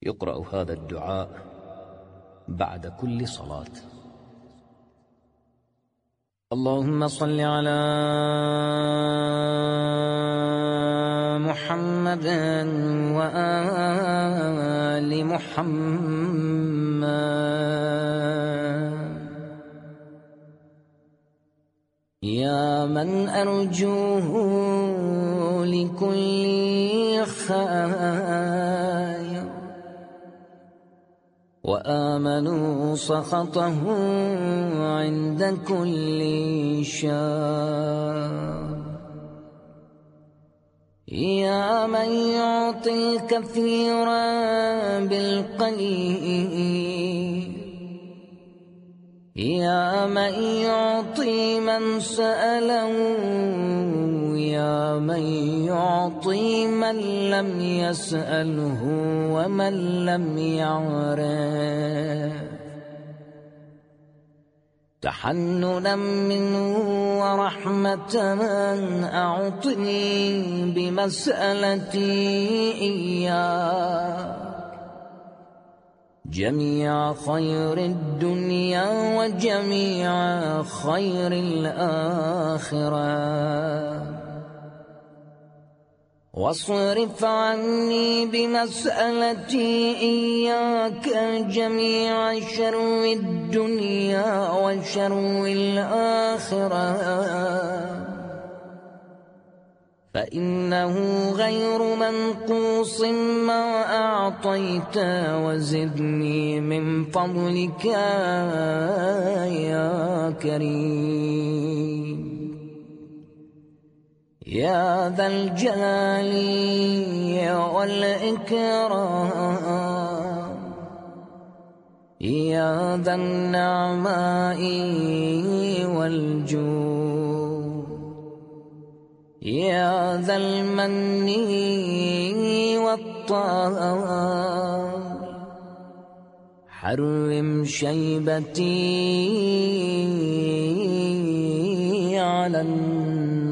يقرأ هذا الدعاء بعد كل صلاة. اللهم صل على محمد وآل محمد يا من أرجوه لكل خير وآمنوا سخطه عند كل شر يا من يعطي الكثير بالقليل يا من يعطي من سأله يا من يعطي من لم يسأله ومن لم يعرف تحننا منه ورحمة أعطني بمسألتي إياك جميع خير الدنيا وجميع خير الآخرة واصرف عني بمسألتي إياك جميع شر الدنيا وشر الآخرة فإنه غير منقوص ما أعطيت وزدني من فضلك يا كريم يا ذا الجلال والإكرام يا ذا النعماء والجود يا ذا المن والطهر حرم شيبتي على النار